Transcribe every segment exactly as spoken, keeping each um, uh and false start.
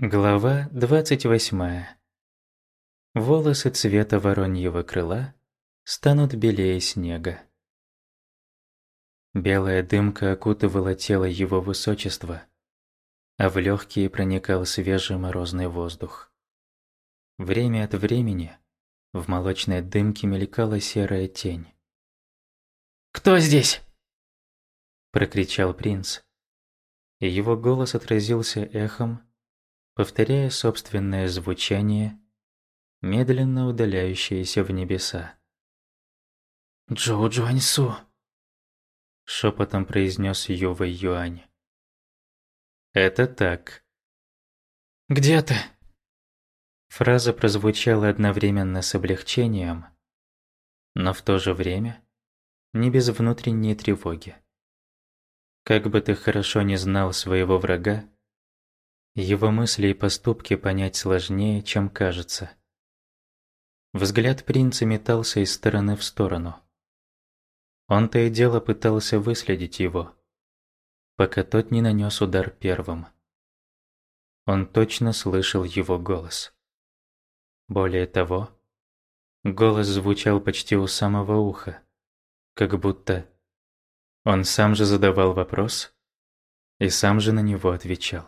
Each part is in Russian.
Глава двадцать восьмая. Волосы цвета вороньего крыла станут белее снега. Белая дымка окутывала тело его высочества, а в легкие проникал свежий морозный воздух. Время от времени в молочной дымке мелькала серая тень. «Кто здесь?» – прокричал принц, и его голос отразился эхом, повторяя собственное звучание, медленно удаляющееся в небеса. «Джоу Джуаньсу», — шепотом произнес Ювэй Юань. «Это так». «Где ты?» Фраза прозвучала одновременно с облегчением, но в то же время не без внутренней тревоги. Как бы ты хорошо не знал своего врага, его мысли и поступки понять сложнее, чем кажется. Взгляд принца метался из стороны в сторону. Он то и дело пытался выследить его, пока тот не нанес удар первым. Он точно слышал его голос. Более того, голос звучал почти у самого уха, как будто он сам же задавал вопрос и сам же на него отвечал.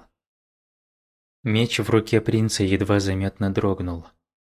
Меч в руке принца едва заметно дрогнул.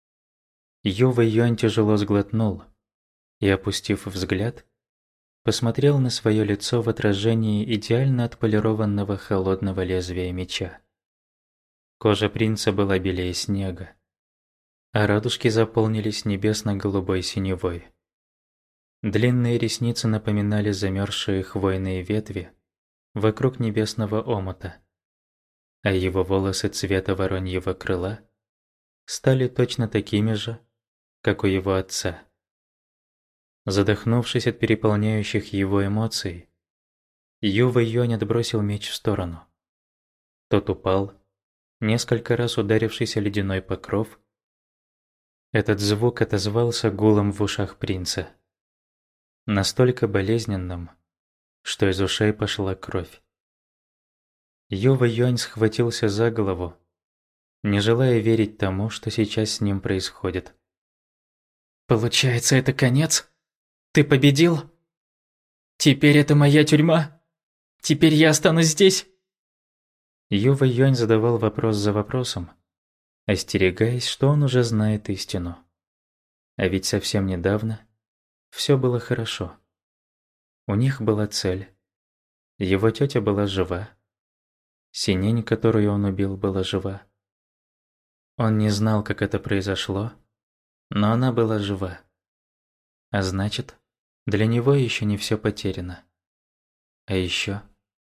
Ювэй Юань тяжело сглотнул и, опустив взгляд, посмотрел на свое лицо в отражении идеально отполированного холодного лезвия меча. Кожа принца была белее снега, а радужки заполнились небесно-голубой синевой. Длинные ресницы напоминали замерзшие хвойные ветви вокруг небесного омута, а его волосы цвета вороньего крыла стали точно такими же, как у его отца. Задохнувшись от переполняющих его эмоций, Ювэй Юань отбросил меч в сторону. Тот упал, несколько раз ударившись о ледяной покров. Этот звук отозвался гулом в ушах принца, настолько болезненным, что из ушей пошла кровь. Ювэй Юань схватился за голову, не желая верить тому, что сейчас с ним происходит. «Получается, это конец? Ты победил? Теперь это моя тюрьма? Теперь я останусь здесь?» Ювэй Юань задавал вопрос за вопросом, остерегаясь, что он уже знает истину. А ведь совсем недавно все было хорошо. У них была цель. Его тетя была жива. Синень, которую он убил, была жива. Он не знал, как это произошло, но она была жива. А значит, для него еще не все потеряно. А еще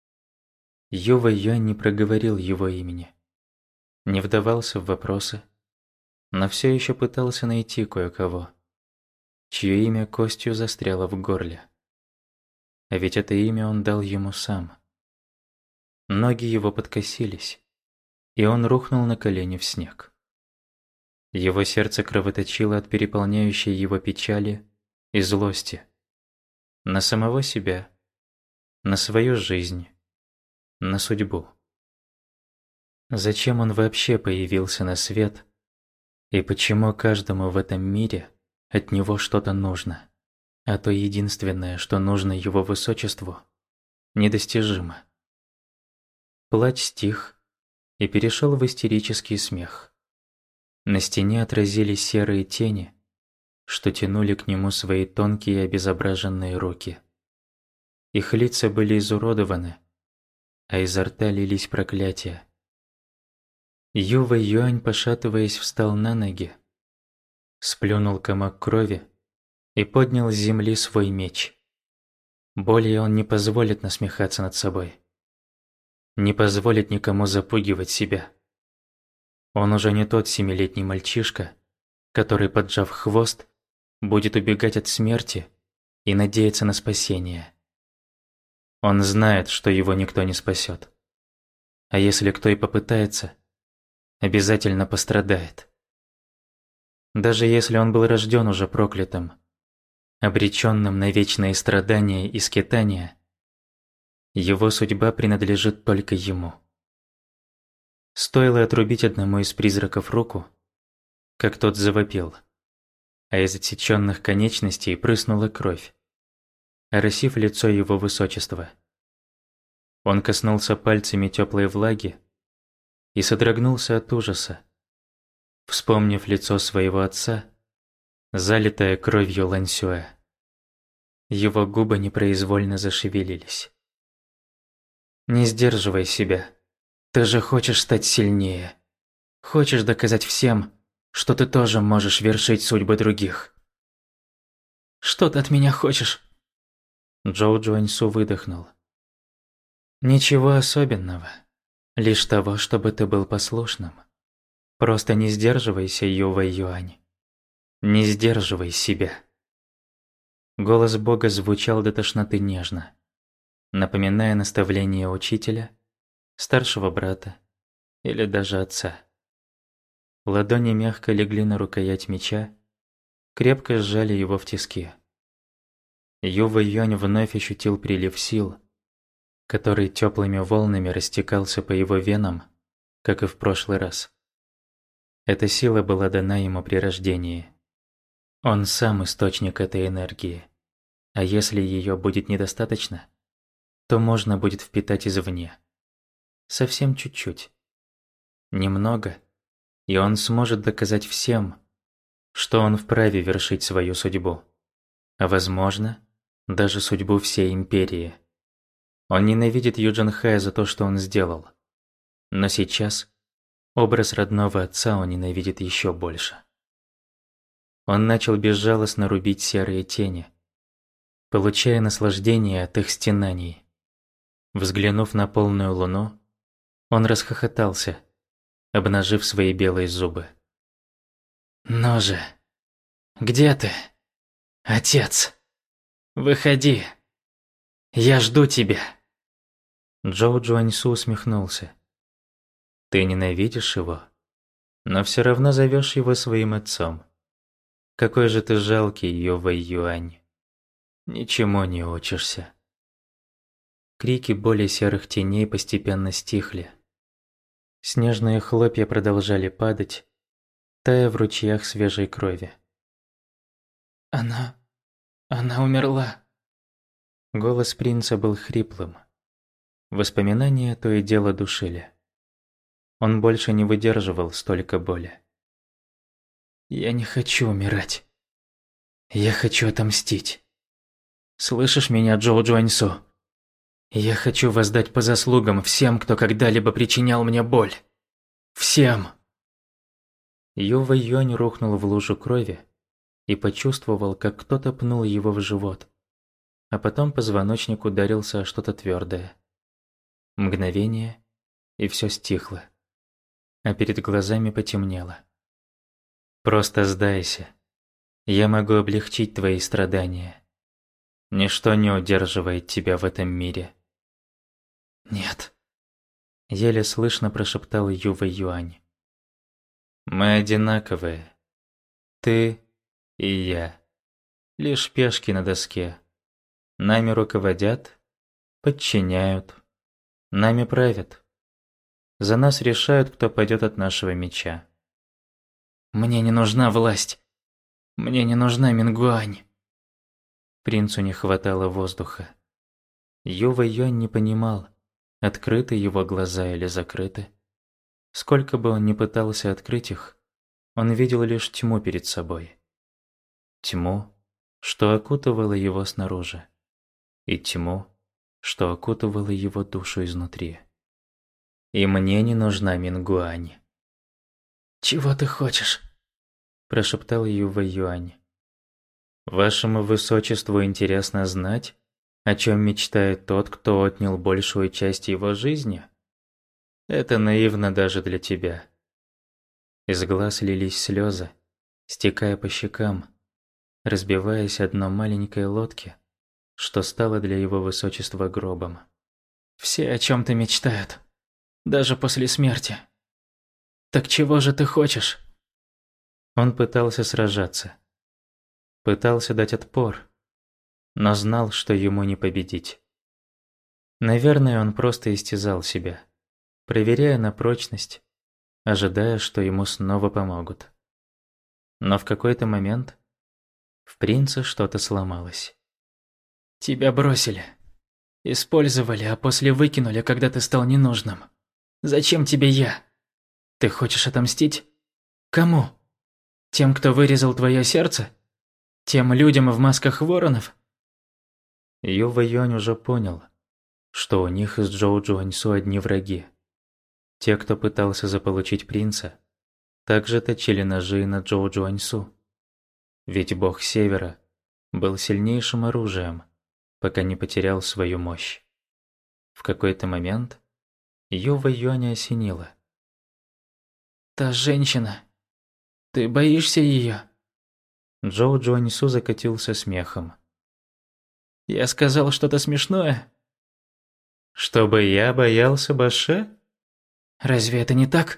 Ювэй Юань не проговорил его имени, не вдавался в вопросы, но все еще пытался найти кое-кого, чье имя костью застряло в горле. А ведь это имя он дал ему сам. Ноги его подкосились, и он рухнул на колени в снег. Его сердце кровоточило от переполняющей его печали и злости на самого себя, на свою жизнь, на судьбу. Зачем он вообще появился на свет, и почему каждому в этом мире от него что-то нужно, а то единственное, что нужно его высочеству, недостижимо. Плач стих и перешел в истерический смех. На стене отразились серые тени, что тянули к нему свои тонкие обезображенные руки. Их лица были изуродованы, а изо рта лились проклятия. Ювэй Юань, пошатываясь, встал на ноги, сплюнул комок крови и поднял с земли свой меч. Более он не позволит насмехаться над собой, не позволит никому запугивать себя. Он уже не тот семилетний мальчишка, который, поджав хвост, будет убегать от смерти и надеяться на спасение. Он знает, что его никто не спасет. А если кто и попытается, обязательно пострадает. Даже если он был рожден уже проклятым, обреченным на вечные страдания и скитания, его судьба принадлежит только ему. Стоило отрубить одному из призраков руку, как тот завопил, а из отсечённых конечностей прыснула кровь, оросив лицо его высочества. Он коснулся пальцами тёплой влаги и содрогнулся от ужаса, вспомнив лицо своего отца, залитое кровью Лансюэ. Его губы непроизвольно зашевелились. «Не сдерживай себя. Ты же хочешь стать сильнее. Хочешь доказать всем, что ты тоже можешь вершить судьбы других». «Что ты от меня хочешь?» Джоу Джуаньсу выдохнул. «Ничего особенного. Лишь того, чтобы ты был послушным. Просто не сдерживайся, Ювэй Юань. Не сдерживай себя». Голос Бога звучал до тошноты нежно, напоминая наставление учителя, старшего брата или даже отца. Ладони мягко легли на рукоять меча, крепко сжали его в тиски. Ювэй Юань вновь ощутил прилив сил, который теплыми волнами растекался по его венам, как и в прошлый раз. Эта сила была дана ему при рождении. Он сам источник этой энергии, а если ее будет недостаточно, то можно будет впитать извне. Совсем чуть-чуть. Немного, и он сможет доказать всем, что он вправе вершить свою судьбу, а возможно, даже судьбу всей империи. Он ненавидит Юджин Хая за то, что он сделал, но сейчас образ родного отца он ненавидит еще больше. Он начал безжалостно рубить серые тени, получая наслаждение от их стенаний. Взглянув на полную луну, он расхохотался, обнажив свои белые зубы. «Ну же, где ты, отец? Выходи, я жду тебя». Джоу Джуаньсу усмехнулся. «Ты ненавидишь его, но все равно зовешь его своим отцом. Какой же ты жалкий, Ювэй Юань. Ничему не учишься». Крики боли серых теней постепенно стихли. Снежные хлопья продолжали падать, тая в ручьях свежей крови. «Она... она умерла». Голос принца был хриплым. Воспоминания то и дело душили. Он больше не выдерживал столько боли. «Я не хочу умирать. Я хочу отомстить. Слышишь меня, Джоу Джуаньсу? Я хочу воздать по заслугам всем, кто когда-либо причинял мне боль. Всем!» Ювэй Юань рухнул в лужу крови и почувствовал, как кто-то пнул его в живот, а потом позвоночник ударился о что-то твердое. Мгновение, и все стихло, а перед глазами потемнело. «Просто сдайся. Я могу облегчить твои страдания. Ничто не удерживает тебя в этом мире». «Нет», – еле слышно прошептал Ювэй Юань. «Мы одинаковые. Ты и я. Лишь пешки на доске. Нами руководят, подчиняют, нами правят. За нас решают, кто пойдет от нашего меча». «Мне не нужна власть. Мне не нужна Мингуань». Принцу не хватало воздуха. Ювэй Юань не понимал, открыты его глаза или закрыты. Сколько бы он ни пытался открыть их, он видел лишь тьму перед собой. Тьму, что окутывала его снаружи, и тьму, что окутывала его душу изнутри. «И мне не нужна Мингуань». «Чего ты хочешь?» – прошептал Ювэй Юань. «Вашему высочеству интересно знать, о чем мечтает тот, кто отнял большую часть его жизни? Это наивно даже для тебя». Из глаз лились слезы, стекая по щекам, разбиваясь о дно маленькой лодки, что стало для его высочества гробом. «Все о чем-то мечтают, даже после смерти. Так чего же ты хочешь?» Он пытался сражаться. Пытался дать отпор, но знал, что ему не победить. Наверное, он просто истязал себя, проверяя на прочность ожидая, что ему снова помогут. Но в какой-то момент в принце что-то сломалось. «Тебя бросили. Использовали, а после выкинули, когда ты стал ненужным. Зачем тебе я? Ты хочешь отомстить? Кому? Тем, кто вырезал твое сердце? Тем людям в масках воронов?» Ю Вэйюань уже понял, что у них с Джоу Джуаньсу одни враги. Те, кто пытался заполучить принца, также точили ножи на Джоу Джуаньсу. Ведь бог Севера был сильнейшим оружием, пока не потерял свою мощь. В какой-то момент Ю Вэйюаня осенило. «Та женщина. Ты боишься ее?» Джоу Джуаньсу закатился смехом. «Я сказал что-то смешное?» «Чтобы я боялся Баше? Разве это не так?»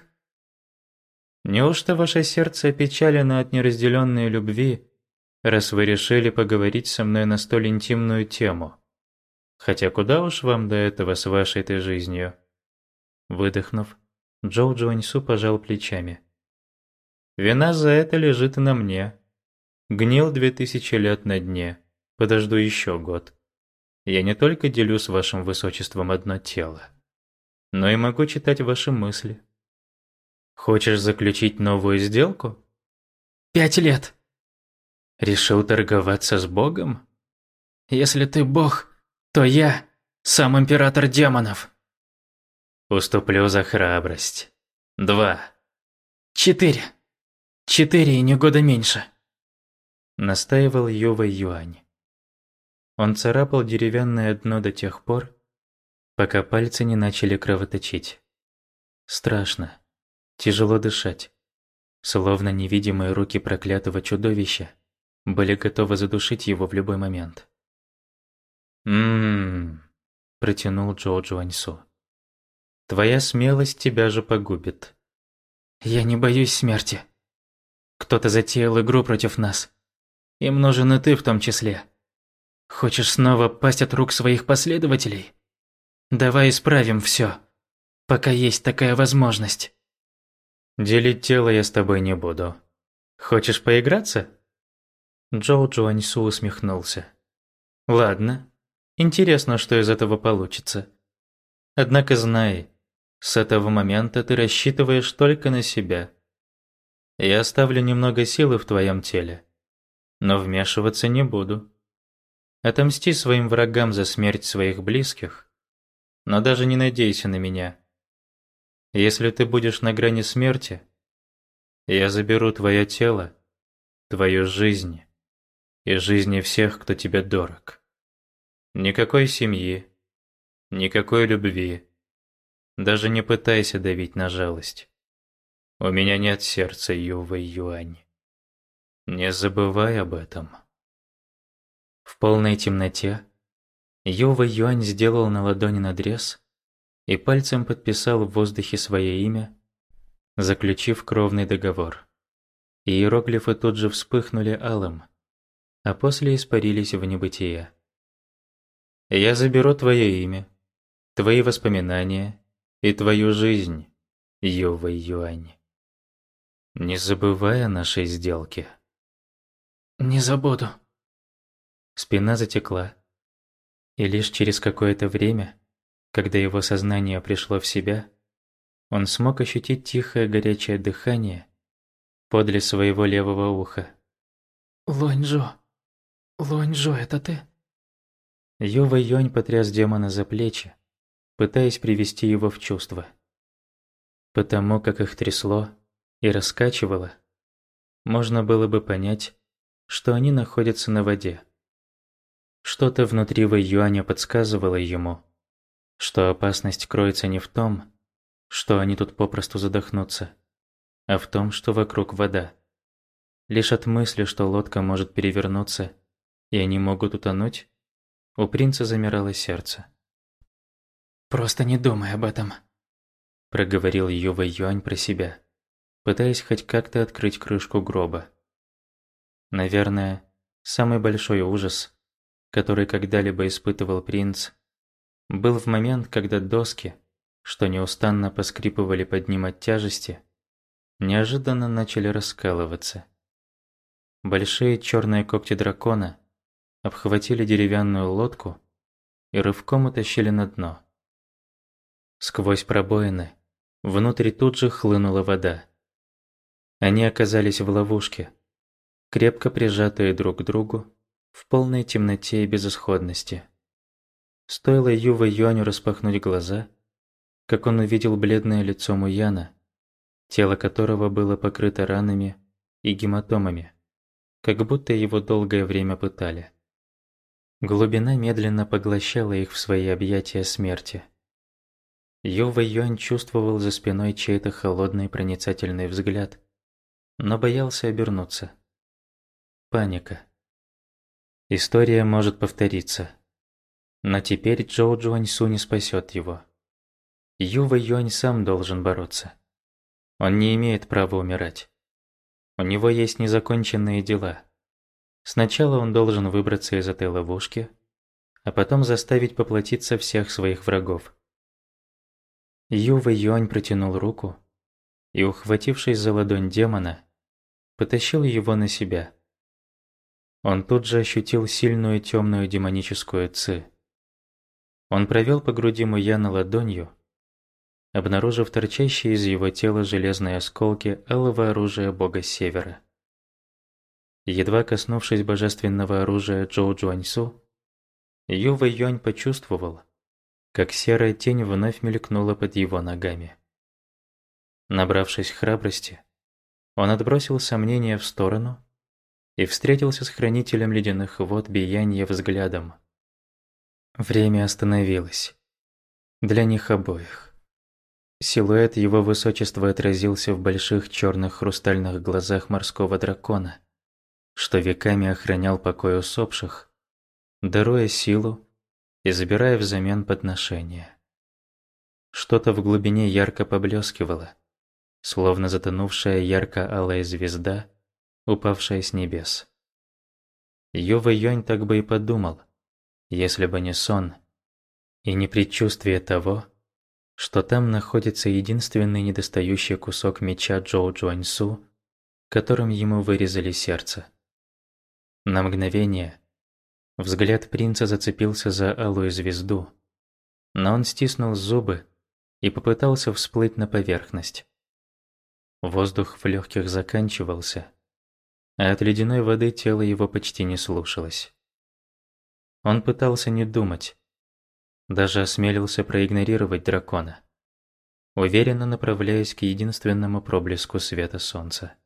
Неужто ваше сердце опечалено от неразделенной любви, раз вы решили поговорить со мной на столь интимную тему? Хотя куда уж вам до этого с вашей-то жизнью?» Выдохнув, Джоу Джуаньсу пожал плечами. «Вина за это лежит и на мне. Гнил две тысячи лет на дне. Подожду еще год. Я не только делю с вашим высочеством одно тело, но и могу читать ваши мысли. Хочешь заключить новую сделку? «Пять лет. Решил торговаться с Богом? Если ты бог, то я сам император демонов». Уступлю за храбрость. Два. «Четыре. Четыре и не года меньше», — настаивал Ю Вэйюань. Он царапал деревянное дно до тех пор, пока пальцы не начали кровоточить. Страшно, тяжело дышать, словно невидимые руки проклятого чудовища были готовы задушить его в любой момент. «М-м-м», протянул Джоу Джуаньсу. «Твоя смелость тебя же погубит». «Я не боюсь смерти. Кто-то затеял игру против нас. Им нужен и ты в том числе. Хочешь снова пасть от рук своих последователей? Давай исправим все, пока есть такая возможность». «Делить тело я с тобой не буду. Хочешь поиграться?» Джоу Джуаньсу усмехнулся. «Ладно. Интересно, что из этого получится. Однако знай, с этого момента ты рассчитываешь только на себя. Я оставлю немного силы в твоем теле, но вмешиваться не буду. Отомсти своим врагам за смерть своих близких, но даже не надейся на меня. Если ты будешь на грани смерти, я заберу твое тело, твою жизнь и жизни всех, кто тебе дорог. Никакой семьи, никакой любви. Даже не пытайся давить на жалость. У меня нет сердца, Ю Вэйюань. Не забывай об этом». В полной темноте Ю Вэйюань сделал на ладони надрез и пальцем подписал в воздухе свое имя, заключив кровный договор. Иероглифы тут же вспыхнули алым, а после испарились в небытие. «Я заберу твое имя, твои воспоминания и твою жизнь, Ю Вэйюань. Не забывай о нашей сделке». «Не забуду». Спина затекла, и лишь через какое-то время, когда его сознание пришло в себя, он смог ощутить тихое горячее дыхание подле своего левого уха. «Лунь-Джо, Лунь-Джо, это ты?» Ю Вэйюань потряс демона за плечи, пытаясь привести его в чувство. Потому как их трясло и раскачивало, можно было бы понять, что они находятся на воде. Что-то внутри Вэйюаня подсказывало ему, что опасность кроется не в том, что они тут попросту задохнутся, а в том, что вокруг вода. Лишь от мысли, что лодка может перевернуться и они могут утонуть, у принца замирало сердце. «Просто не думай об этом», — проговорил Ю Вэйюань про себя, пытаясь хоть как-то открыть крышку гроба. Наверное, самый большой ужас, который когда-либо испытывал принц, был в момент, когда доски, что неустанно поскрипывали под ним от тяжести, неожиданно начали раскалываться. Большие черные когти дракона обхватили деревянную лодку и рывком утащили на дно. Сквозь пробоины внутрь тут же хлынула вода. Они оказались в ловушке, крепко прижатые друг к другу, в полной темноте и безысходности. Стоило Юве Юаню распахнуть глаза, как он увидел бледное лицо Муяна, тело которого было покрыто ранами и гематомами, как будто его долгое время пытали. Глубина медленно поглощала их в свои объятия смерти. Юве Юань чувствовал за спиной чей-то холодный проницательный взгляд, но боялся обернуться. Паника. История может повториться. Но теперь Джоу Джуаньсу не спасет его. Юве Юань сам должен бороться. Он не имеет права умирать. У него есть незаконченные дела. Сначала он должен выбраться из этой ловушки, а потом заставить поплатиться всех своих врагов. Юве Юань протянул руку и, ухватившись за ладонь демона, потащил его на себя. Он тут же ощутил сильную темную демоническую ци. Он провел по груди Муяна ладонью, обнаружив торчащие из его тела железные осколки алого оружия бога Севера. Едва коснувшись божественного оружия Джоу Джуаньсу, Юве Юань почувствовал, как серая тень вновь мелькнула под его ногами. Набравшись храбрости, он отбросил сомнения в сторону и встретился с хранителем ледяных вод Биянья взглядом. Время остановилось. Для них обоих. Силуэт его высочества отразился в больших черных хрустальных глазах морского дракона, что веками охранял покой усопших, даруя силу и забирая взамен подношения. Что-то в глубине ярко поблескивало, словно затонувшая ярко-алая звезда, упавшая с небес. Юве Юань так бы и подумал, если бы не сон и не предчувствие того, что там находится единственный недостающий кусок меча Джоу Джуаньсу, которым ему вырезали сердце. На мгновение взгляд принца зацепился за алую звезду, но он стиснул зубы и попытался всплыть на поверхность. Воздух в легких заканчивался, а от ледяной воды тело его почти не слушалось. Он пытался не думать, даже осмелился проигнорировать дракона, уверенно направляясь к единственному проблеску света солнца.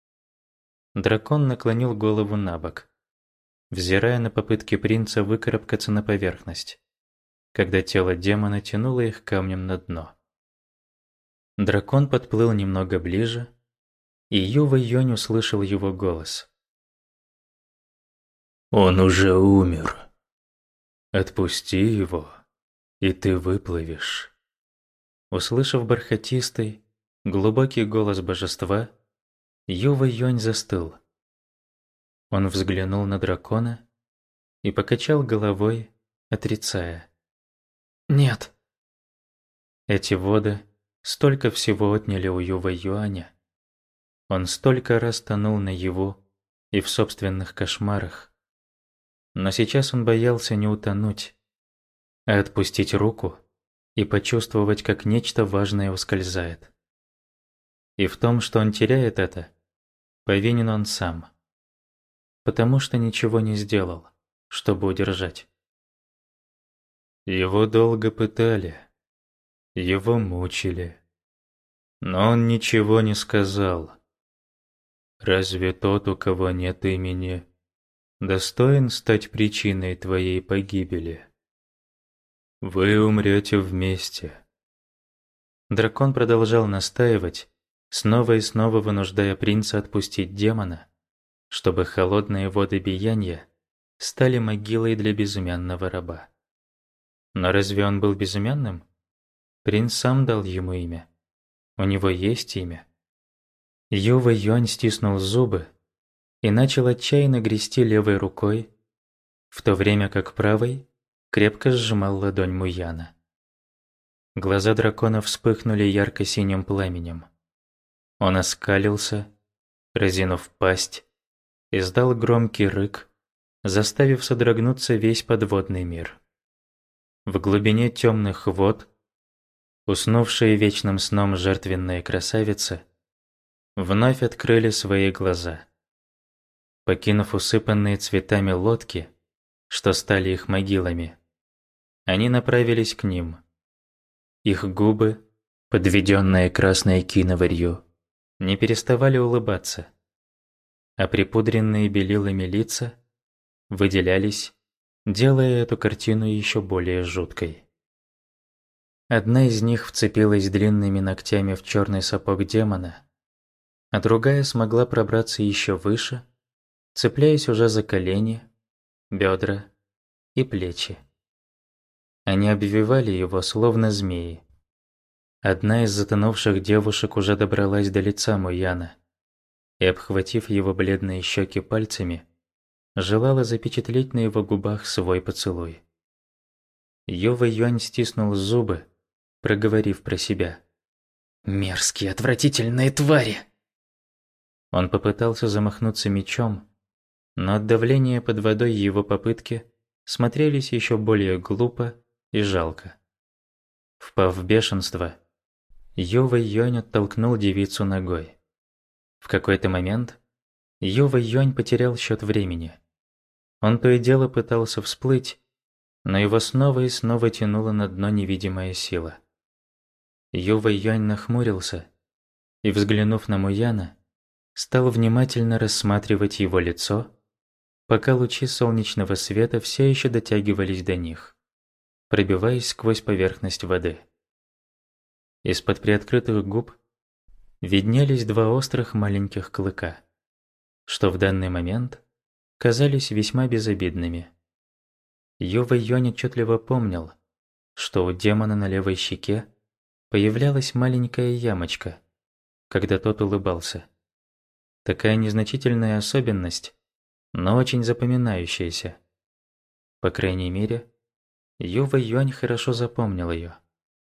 Дракон наклонил голову набок, взирая на попытки принца выкарабкаться на поверхность, когда тело демона тянуло их камнем на дно. Дракон подплыл немного ближе, и Юве Юань услышал его голос. «Он уже умер. Отпусти его, и ты выплывешь». Услышав бархатистый, глубокий голос божества, Юве Юань застыл. Он взглянул на дракона и покачал головой, отрицая. «Нет». Эти воды столько всего отняли у Юве Юаня. Он столько раз тонул наяву и в собственных кошмарах. Но сейчас он боялся не утонуть, а отпустить руку и почувствовать, как нечто важное ускользает. И в том, что он теряет это, повинен он сам. Потому что ничего не сделал, чтобы удержать. Его долго пытали, его мучили, но он ничего не сказал. Разве тот, у кого нет имени, достоин стать причиной твоей погибели? Вы умрете вместе. Дракон продолжал настаивать, снова и снова вынуждая принца отпустить демона, чтобы холодные воды Биянья стали могилой для безымянного раба. Но разве он был безымянным? Принц сам дал ему имя. У него есть имя. Юве Юань стиснул зубы и начал отчаянно грести левой рукой, в то время как правой крепко сжимал ладонь Муяна. Глаза дракона вспыхнули ярко-синим пламенем. Он оскалился, разинув пасть, издал громкий рык, заставив содрогнуться весь подводный мир. В глубине темных вод, уснувшие вечным сном жертвенные красавицы, вновь открыли свои глаза. Покинув усыпанные цветами лодки, что стали их могилами, они направились к ним. Их губы, подведенные красной киноварью, не переставали улыбаться, а припудренные белилами лица выделялись, делая эту картину еще более жуткой. Одна из них вцепилась длинными ногтями в черный сапог демона, а другая смогла пробраться еще выше, цепляясь уже за колени, бедра и плечи. Они обвивали его, словно змеи. Одна из затонувших девушек уже добралась до лица Муяна и, обхватив его бледные щеки пальцами, желала запечатлеть на его губах свой поцелуй. Юва Юань стиснул зубы, проговорив про себя: «Мерзкие, отвратительные твари!» Он попытался замахнуться мечом, но от давления под водой его попытки смотрелись еще более глупо и жалко. Впав в бешенство, Юва Юань оттолкнул девицу ногой. В какой-то момент Юва Юань потерял счет времени. Он то и дело пытался всплыть, но его снова и снова тянула на дно невидимая сила. Юва Юань нахмурился и, взглянув на Муяна, стал внимательно рассматривать его лицо, пока лучи солнечного света все еще дотягивались до них, пробиваясь сквозь поверхность воды. Из-под приоткрытых губ виднелись два острых маленьких клыка, что в данный момент казались весьма безобидными. Юва Юань отчетливо помнил, что у демона на левой щеке появлялась маленькая ямочка, когда тот улыбался. Такая незначительная особенность, но очень запоминающаяся. По крайней мере, Юва Юань хорошо запомнил ее.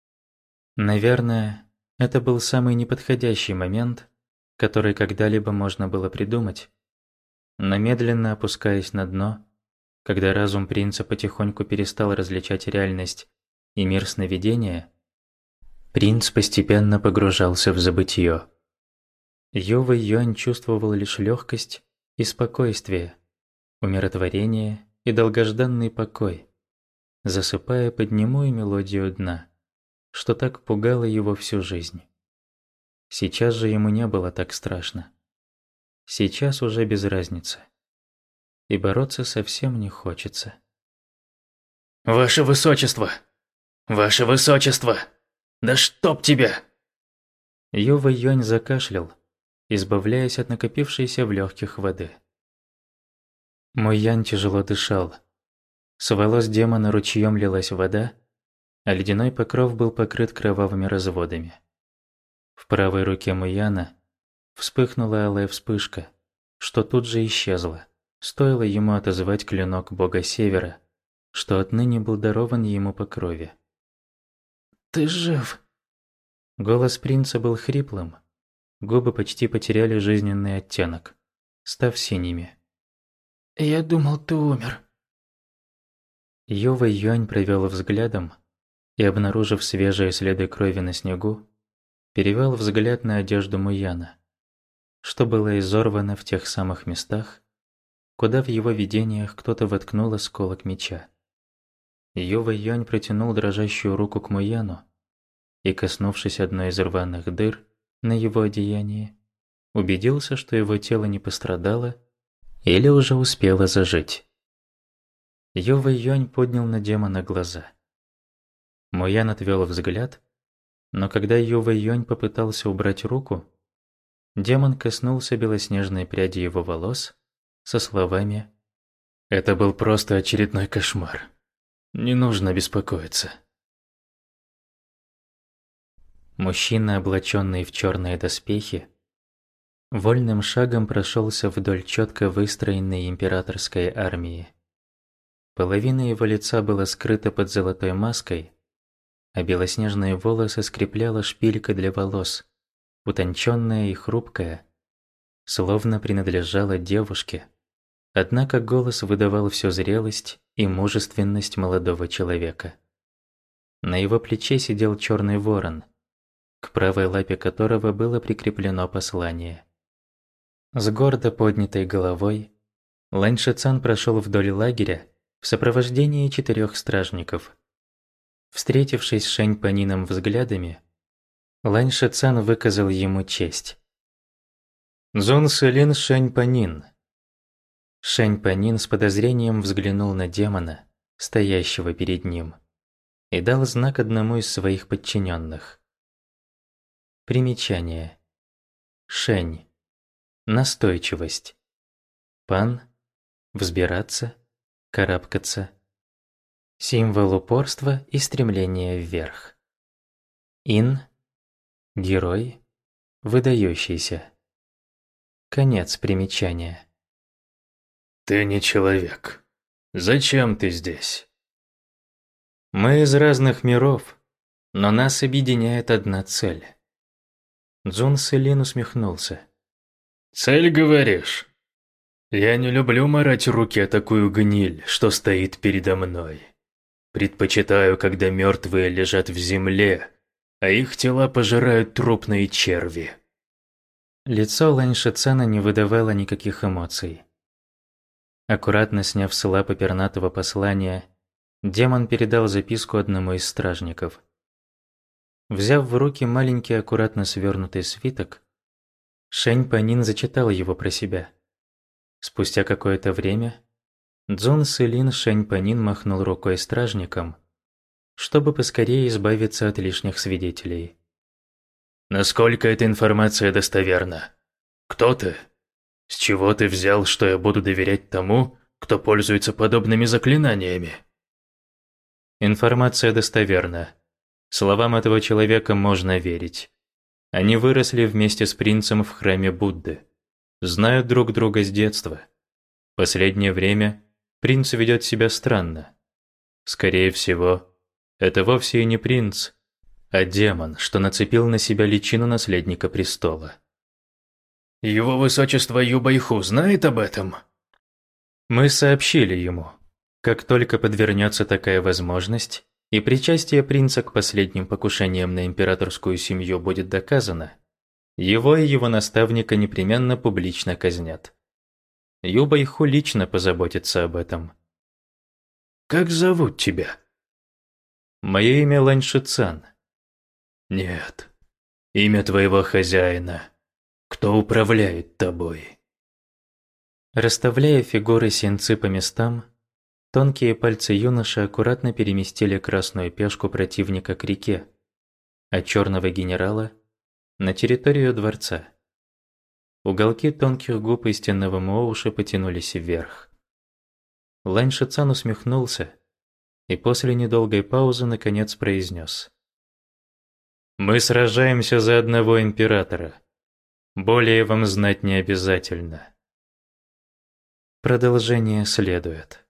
Наверное, это был самый неподходящий момент, который когда-либо можно было придумать, но медленно опускаясь на дно, когда разум принца потихоньку перестал различать реальность и мир сновидения, принц постепенно погружался в забытье. Юва Юань чувствовал лишь легкость и спокойствие, умиротворение и долгожданный покой, засыпая под немую мелодию дна, что так пугало его всю жизнь. Сейчас же ему не было так страшно. Сейчас уже без разницы. И бороться совсем не хочется. «Ваше Высочество! Ваше Высочество! Да чтоб тебя!» Юва Юань закашлял, избавляясь от накопившейся в легких воды. Муян тяжело дышал. С волос демона ручьем лилась вода, а ледяной покров был покрыт кровавыми разводами. В правой руке Муяна вспыхнула алая вспышка, что тут же исчезла, стоило ему отозвать клинок бога Севера, что отныне был дарован ему по крови. «Ты жив?» Голос принца был хриплым, губы почти потеряли жизненный оттенок, став синими. «Я думал, ты умер». Юва Юань провел взглядом и, обнаружив свежие следы крови на снегу, перевел взгляд на одежду Муяна, что было изорвано в тех самых местах, куда в его видениях кто-то воткнул осколок меча. Юва Юань протянул дрожащую руку к Муяну и, коснувшись одной из рваных дыр на его одеянии, убедился, что его тело не пострадало или уже успело зажить. Юва Юань поднял на демона глаза. Муян отвел взгляд, но когда Юва Юань попытался убрать руку, демон коснулся белоснежной пряди его волос со словами: «Это был просто очередной кошмар. Не нужно беспокоиться». Мужчина, облаченный в черные доспехи, вольным шагом прошелся вдоль четко выстроенной императорской армии. Половина его лица была скрыта под золотой маской, а белоснежные волосы скрепляла шпилька для волос, утонченная и хрупкая, словно принадлежала девушке, однако голос выдавал всю зрелость и мужественность молодого человека. На его плече сидел черный ворон, к правой лапе которого было прикреплено послание. С гордо поднятой головой Лань Шицан прошел вдоль лагеря в сопровождении четырех стражников. Встретившись с Шэнь Панином взглядами, Лань Шицан выказал ему честь. «Цзун Сылин Шэнь Панин». Шэнь Панин с подозрением взглянул на демона, стоящего перед ним, и дал знак одному из своих подчиненных. Примечание. Шэнь. Настойчивость. Пан. Взбираться. Карабкаться. Символ упорства и стремления вверх. Ин. Герой. Выдающийся. Конец примечания. «Ты не человек. Зачем ты здесь?» Мы из разных миров, но нас объединяет одна цель. Цзун Сылин усмехнулся. «Цель, говоришь? Я не люблю марать руки о такую гниль, что стоит передо мной. Предпочитаю, когда мертвые лежат в земле, а их тела пожирают трупные черви». Лицо Лань Шицана не выдавало никаких эмоций. Аккуратно сняв с лапы пернатого послания, демон передал записку одному из стражников. Взяв в руки маленький аккуратно свернутый свиток, Шэнь Панин зачитал его про себя. Спустя какое-то время Цзун Сылин Шэнь Панин махнул рукой стражникам, чтобы поскорее избавиться от лишних свидетелей. «Насколько эта информация достоверна? Кто ты? С чего ты взял, что я буду доверять тому, кто пользуется подобными заклинаниями?» Информация достоверна. Словам этого человека можно верить. Они выросли вместе с принцем в храме Будды. Знают друг друга с детства. Последнее время принц ведет себя странно. Скорее всего, это вовсе и не принц, а демон, что нацепил на себя личину наследника престола. «Его высочество Юбайху знает об этом?» Мы сообщили ему. Как только подвернется такая возможность, и причастие принца к последним покушениям на императорскую семью будет доказано, его и его наставника непременно публично казнят. Юбайху лично позаботится об этом. «Как зовут тебя?» Мое имя Лань Шицан. «Нет, имя твоего хозяина. Кто управляет тобой?» Расставляя фигуры синцы по местам, тонкие пальцы юноши аккуратно переместили красную пешку противника к реке, а черного генерала – на территорию дворца. Уголки тонких губ истинного Моуши потянулись вверх. Лань Шицан усмехнулся и после недолгой паузы наконец произнес: «Мы сражаемся за одного императора. Более вам знать не обязательно». Продолжение следует.